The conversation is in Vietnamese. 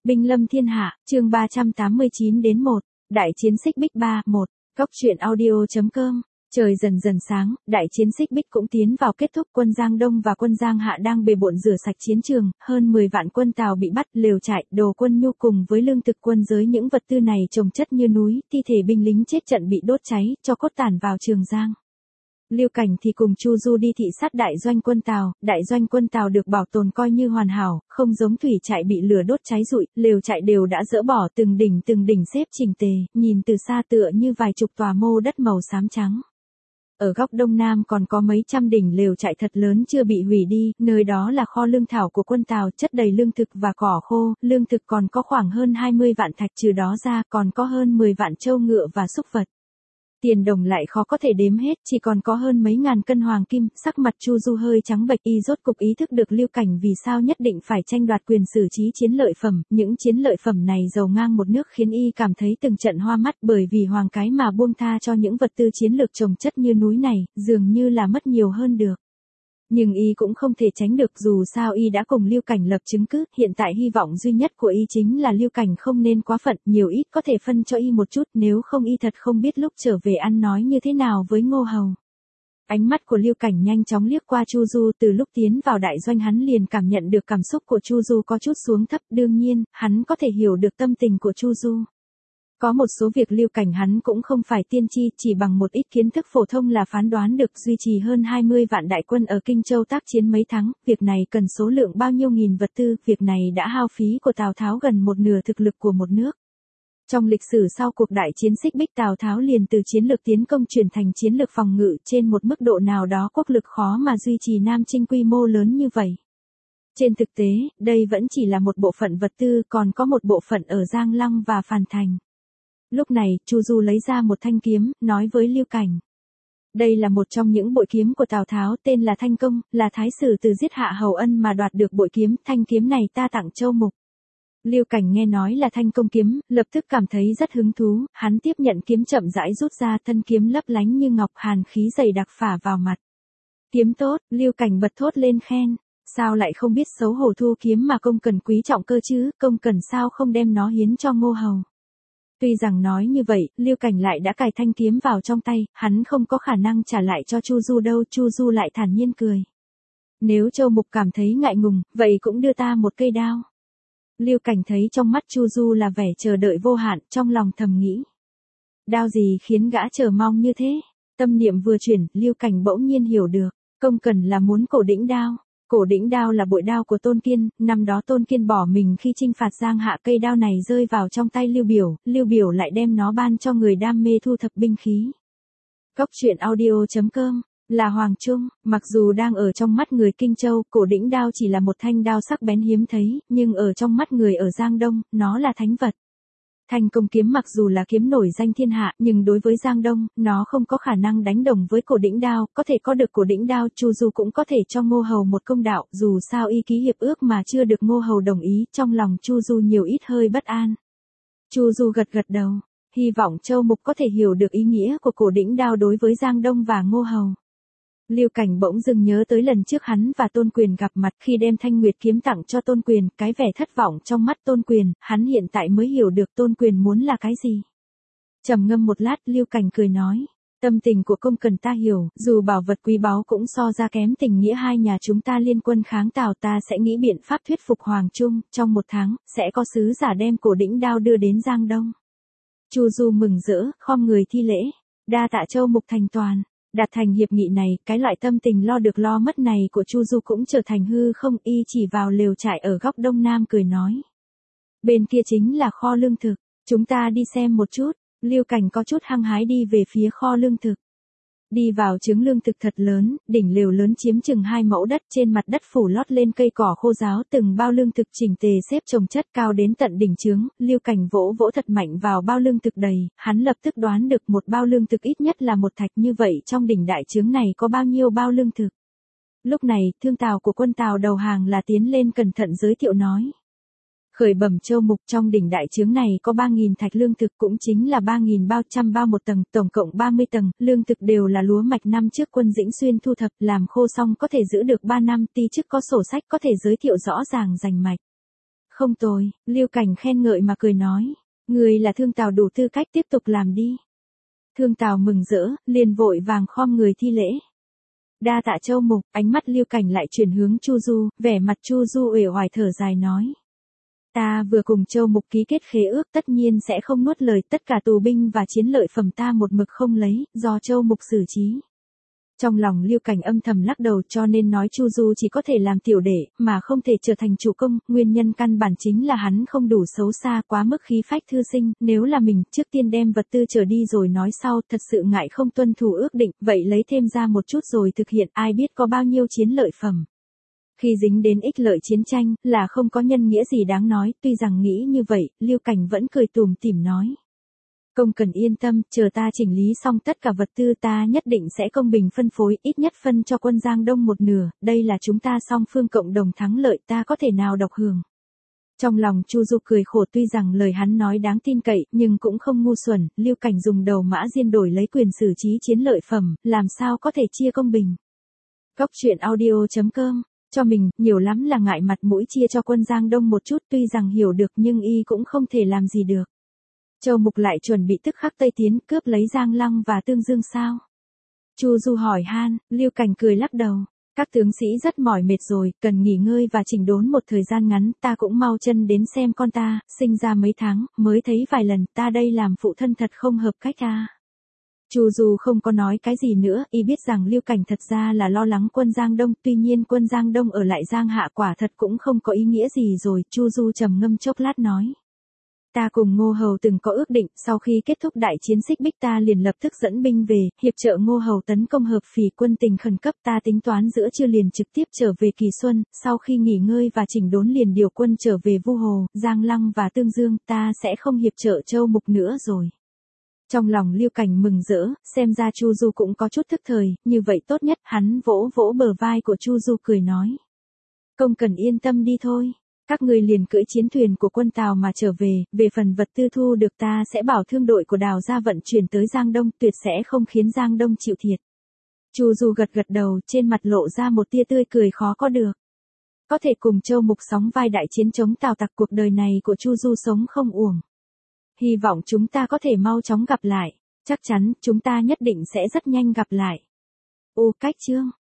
Binh lâm thiên hạ, chương 389 đến 1, đại chiến xích bích 3, 1, góc truyện audio.com. Trời dần dần sáng, đại chiến xích bích cũng tiến vào kết thúc. Quân Giang Đông và quân Giang Hạ đang bề bộn rửa sạch chiến trường, hơn 10 vạn quân Tào bị bắt, lều trại, đồ quân nhu cùng với lương thực quân giới, những vật tư này chồng chất như núi, thi thể binh lính chết trận bị đốt cháy, cho cốt tàn vào Trường Giang. Lưu Cảnh thì cùng Chu Du đi thị sát đại doanh quân Tào được bảo tồn coi như hoàn hảo, không giống thủy trại bị lửa đốt cháy rụi, lều trại đều đã dỡ bỏ, từng đỉnh xếp chỉnh tề, nhìn từ xa tựa như vài chục tòa mô đất màu xám trắng. Ở góc đông nam còn có mấy trăm đỉnh lều trại thật lớn chưa bị hủy đi, nơi đó là kho lương thảo của quân Tào, chất đầy lương thực và cỏ khô, lương thực còn có khoảng hơn 20 vạn thạch, trừ đó ra còn có hơn 10 vạn trâu ngựa và súc vật. Tiền đồng lại khó có thể đếm hết, chỉ còn có hơn mấy ngàn cân hoàng kim. Sắc mặt Chu Du hơi trắng bệch, y rốt cục ý thức được Lưu Cảnh vì sao nhất định phải tranh đoạt quyền xử trí chiến lợi phẩm. Những chiến lợi phẩm này giàu ngang một nước khiến y cảm thấy từng trận hoa mắt, bởi vì hoàng cái mà buông tha cho những vật tư chiến lược chồng chất như núi này, dường như là mất nhiều hơn được. Nhưng y cũng không thể tránh được, dù sao y đã cùng Lưu Cảnh lập chứng cứ, hiện tại hy vọng duy nhất của y chính là Lưu Cảnh không nên quá phận, nhiều ít có thể phân cho y một chút, nếu không y thật không biết lúc trở về ăn nói như thế nào với Ngô Hầu. Ánh mắt của Lưu Cảnh nhanh chóng liếc qua Chu Du, từ lúc tiến vào đại doanh hắn liền cảm nhận được cảm xúc của Chu Du có chút xuống thấp, đương nhiên, hắn có thể hiểu được tâm tình của Chu Du. Có một số việc Lưu Cảnh hắn cũng không phải tiên tri, chỉ bằng một ít kiến thức phổ thông là phán đoán được. Duy trì hơn 20 vạn đại quân ở Kinh Châu tác chiến mấy tháng, việc này cần số lượng bao nhiêu nghìn vật tư, việc này đã hao phí của Tào Tháo gần một nửa thực lực của một nước. Trong lịch sử sau cuộc đại chiến xích bích, Tào Tháo liền từ chiến lược tiến công chuyển thành chiến lược phòng ngự, trên một mức độ nào đó quốc lực khó mà duy trì Nam Chinh quy mô lớn như vậy. Trên thực tế, đây vẫn chỉ là một bộ phận vật tư, còn có một bộ phận ở Giang Lăng và Phàn Thành. Lúc này, Chu Du lấy ra một thanh kiếm, nói với Lưu Cảnh. Đây là một trong những bội kiếm của Tào Tháo, tên là Thanh Công, là thái sử từ giết Hạ Hầu Ân mà đoạt được bội kiếm, thanh kiếm này ta tặng Châu Mục. Lưu Cảnh nghe nói là Thanh Công kiếm, lập tức cảm thấy rất hứng thú, hắn tiếp nhận kiếm chậm rãi rút ra, thân kiếm lấp lánh như ngọc, hàn khí dày đặc phả vào mặt. Kiếm tốt, Lưu Cảnh bật thốt lên khen. Sao lại không biết xấu hổ thu kiếm mà Công Cần quý trọng cơ chứ, Công Cần sao không đem nó hiến cho Ngô Hầu. Tuy rằng nói như vậy, Lưu Cảnh lại đã cài thanh kiếm vào trong tay, hắn không có khả năng trả lại cho Chu Du đâu. Chu Du lại thản nhiên cười. Nếu Châu Mục cảm thấy ngại ngùng, vậy cũng đưa ta một cây đao. Lưu Cảnh thấy trong mắt Chu Du là vẻ chờ đợi vô hạn, trong lòng thầm nghĩ. Đao gì khiến gã chờ mong như thế? Tâm niệm vừa chuyển, Lưu Cảnh bỗng nhiên hiểu được, Công Cần là muốn Cổ Đĩnh đao. Cổ Đĩnh đao là bội đao của Tôn Kiên, năm đó Tôn Kiên bỏ mình khi chinh phạt Giang Hạ, cây đao này rơi vào trong tay Lưu Biểu lại đem nó ban cho người đam mê thu thập binh khí. Góc truyện audio.com, là Hoàng Trung, mặc dù đang ở trong mắt người Kinh Châu, Cổ Đĩnh đao chỉ là một thanh đao sắc bén hiếm thấy, nhưng ở trong mắt người ở Giang Đông, nó là thánh vật. Thanh Công kiếm mặc dù là kiếm nổi danh thiên hạ, nhưng đối với Giang Đông, nó không có khả năng đánh đồng với Cổ Đĩnh đao, có thể có được Cổ Đĩnh đao, Chu Du cũng có thể cho Ngô Hầu một công đạo, dù sao y ký hiệp ước mà chưa được Ngô Hầu đồng ý, trong lòng Chu Du nhiều ít hơi bất an. Chu Du gật đầu, hy vọng Châu Mục có thể hiểu được ý nghĩa của Cổ Đĩnh đao đối với Giang Đông và Ngô Hầu. Lưu Cảnh bỗng dưng nhớ tới lần trước hắn và Tôn Quyền gặp mặt, khi đem Thanh Nguyệt kiếm tặng cho Tôn Quyền, cái vẻ thất vọng trong mắt Tôn Quyền, hắn hiện tại mới hiểu được Tôn Quyền muốn là cái gì. Trầm ngâm một lát, Lưu Cảnh cười nói, tâm tình của Công Cần ta hiểu, dù bảo vật quý báu cũng so ra kém tình nghĩa hai nhà chúng ta liên quân kháng Tào, ta sẽ nghĩ biện pháp thuyết phục Hoàng Trung, trong một tháng, sẽ có sứ giả đem Cổ Đĩnh đao đưa đến Giang Đông. Chu Du mừng rỡ, khom người thi lễ, đa tạ Châu Mục thành toàn. Đạt thành hiệp nghị này, cái loại tâm tình lo được lo mất này của Chu Du cũng trở thành hư không. Y chỉ vào lều trại ở góc đông nam cười nói. Bên kia chính là kho lương thực, chúng ta đi xem một chút. Lưu Cảnh có chút hăng hái đi về phía kho lương thực. Đi vào chướng lương thực thật lớn, đỉnh lều lớn chiếm chừng 2 mẫu đất, trên mặt đất phủ lót lên cây cỏ khô ráo, từng bao lương thực chỉnh tề xếp chồng chất cao đến tận đỉnh chướng. Lưu Cảnh vỗ thật mạnh vào bao lương thực đầy, hắn lập tức đoán được một bao lương thực ít nhất là một thạch, như vậy trong đỉnh đại chướng này có bao nhiêu bao lương thực. Lúc này, thương Tào của quân Tào đầu hàng là tiến lên cẩn thận giới thiệu nói. Khởi bẩm Châu Mục, trong đỉnh đại chướng này có 3.000 thạch lương thực, cũng chính là 3.000 bao, trăm bao một tầng, tổng cộng 30 tầng, lương thực đều là lúa mạch năm trước quân Dĩnh Xuyên thu thập, làm khô xong có thể giữ được 3 năm, ti chức có sổ sách có thể giới thiệu rõ ràng rành mạch. Không tồi, Lưu Cảnh khen ngợi mà cười nói. Người là Thương Tào đủ tư cách tiếp tục làm đi. Thương Tào mừng rỡ, liền vội vàng khom người thi lễ. Đa tạ Châu Mục, ánh mắt Lưu Cảnh lại chuyển hướng Chu Du, vẻ mặt Chu Du uể oải thở dài nói. Ta vừa cùng Châu Mục ký kết khế ước tất nhiên sẽ không nuốt lời, tất cả tù binh và chiến lợi phẩm ta một mực không lấy, do Châu Mục xử trí. Trong lòng Lưu Cảnh âm thầm lắc đầu, cho nên nói Chu Du chỉ có thể làm tiểu đệ, mà không thể trở thành chủ công, nguyên nhân căn bản chính là hắn không đủ xấu xa, quá mức khí phách thư sinh, nếu là mình, trước tiên đem vật tư trở đi rồi nói sau, thật sự ngại không tuân thủ ước định, vậy lấy thêm ra một chút rồi thực hiện, ai biết có bao nhiêu chiến lợi phẩm. Khi dính đến ích lợi chiến tranh, là không có nhân nghĩa gì đáng nói, tuy rằng nghĩ như vậy, Lưu Cảnh vẫn cười tủm tỉm nói. Công cần yên tâm, chờ ta chỉnh lý xong tất cả vật tư ta nhất định sẽ công bình phân phối, ít nhất phân cho quân Giang Đông một nửa, đây là chúng ta song phương cộng đồng thắng lợi, ta có thể nào độc hưởng. Trong lòng Chu Du cười khổ, tuy rằng lời hắn nói đáng tin cậy, nhưng cũng không ngu xuẩn, Lưu Cảnh dùng đầu mã diên đổi lấy quyền xử trí chiến lợi phẩm, làm sao có thể chia công bình. Góc truyện audio.com, cho mình, nhiều lắm là ngại mặt mũi chia cho quân Giang Đông một chút, tuy rằng hiểu được nhưng y cũng không thể làm gì được. Châu Mục lại chuẩn bị tức khắc Tây tiến, cướp lấy Giang Lăng và Tương Dương sao? Chu Du hỏi han, Lưu Cảnh cười lắc đầu. Các tướng sĩ rất mỏi mệt rồi, cần nghỉ ngơi và chỉnh đốn một thời gian ngắn, ta cũng mau chân đến xem con ta, sinh ra mấy tháng, mới thấy vài lần, ta đây làm phụ thân thật không hợp cách ta. Chu Du không có nói cái gì nữa, y biết rằng Lưu Cảnh thật ra là lo lắng quân Giang Đông, tuy nhiên quân Giang Đông ở lại Giang Hạ quả thật cũng không có ý nghĩa gì rồi, Chu Du trầm ngâm chốc lát nói. Ta cùng Ngô Hầu từng có ước định, sau khi kết thúc đại chiến Xích Bích ta liền lập tức dẫn binh về, hiệp trợ Ngô Hầu tấn công Hợp Phì, quân tình khẩn cấp, ta tính toán giữa trưa liền trực tiếp trở về Kỳ Xuân, sau khi nghỉ ngơi và chỉnh đốn liền điều quân trở về Vu Hồ, Giang Lăng và Tương Dương, ta sẽ không hiệp trợ Châu Mục nữa rồi. Trong lòng Lưu Cảnh mừng rỡ, xem ra Chu Du cũng có chút thức thời, như vậy tốt nhất, hắn vỗ vỗ bờ vai của Chu Du cười nói. Công cần yên tâm đi thôi. Các ngươi liền cưỡi chiến thuyền của quân Tào mà trở về phần vật tư thu được ta sẽ bảo thương đội của Đào ra vận chuyển tới Giang Đông, tuyệt sẽ không khiến Giang Đông chịu thiệt. Chu Du gật gật đầu, trên mặt lộ ra một tia tươi cười khó có được. Có thể cùng Châu Mục sóng vai đại chiến chống Tào tặc, cuộc đời này của Chu Du sống không uổng. Hy vọng chúng ta có thể mau chóng gặp lại, chắc chắn chúng ta nhất định sẽ rất nhanh gặp lại. Cách chương